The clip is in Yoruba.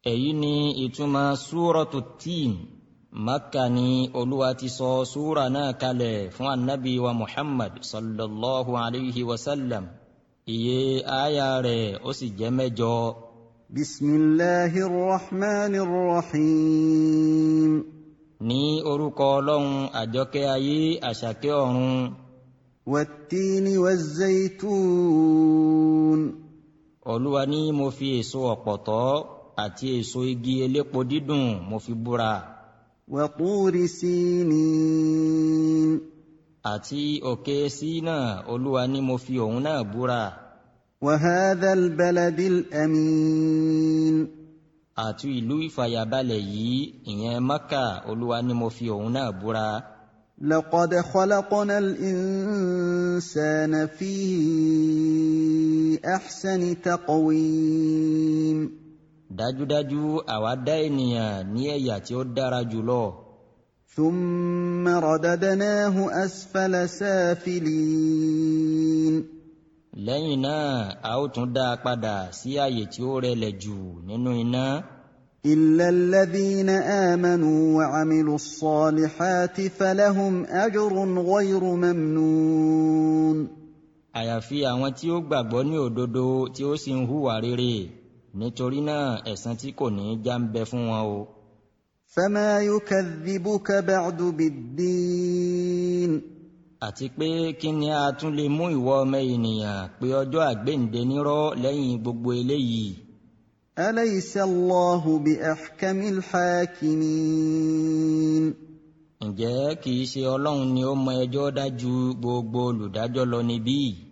èyí ni ìtumọ̀ súrọ̀tù tíìn. Makka ni Olúwa ti sọ súra náà kalẹ̀ fún annabi wa Muhammad sallallahu alayhi wa sallam. Iye aya rẹ̀ ó sì jẹ́ 8. Bismillahir Rahmanir Rahim. Ní orúkọ Ọlọ́run àjọkẹ́ ayé àṣàkẹ́ ọ̀run. Wat-tini waz-zaytun. Olúwa ní mo fi èso ọ̀pọ̀tọ́ àti èso igi elépo dídùn mo fi búra. Wa turi sinin. Àti òkè Sínà Olúwa ní mo fi òun náà búra. Wa hadhal baladil amin. Àti ìlú ìfàyàbalẹ̀ yìí ìyẹn Makka Olúwa ní mo fi òun náà búra. Laqad khalaqnal insana fi ahsani taqwim. Dájúdájú àwa dá ènìyàn ní ẹ̀yà tí ó dára jùlọ. Thumma radadnahu asfala safilin. Lẹ́yìn náà a ó tún dá a padà sí àyè tí ó rẹlẹ̀ jù nínú iná. Illa alladhina amanu wa 'amilus salihati falahum ajrun ghayru mamnun. Àyàfi àwọn tí ó gbàgbọ́ ní òdodo tí ó sì ń hùwà rere, nítorí náà ẹ̀san tí kò ní já ń bẹ fún wọn o. Fama yukadhibuka ba'du bid-din. Àti pé kí ni a tún lè mú ìwọ ọmọ ènìyàn pé ọjọ́ àgbéǹde nírọ́ lẹ́yìn gbogbo eléyìí? Alaysa Allahu bi ahkamil hakimin. Ǹjẹ́ kìí ṣe Ọlọ́run ni ó mọ ẹjọ́ dájú gbogbo olùdájọ́ lọ níbí?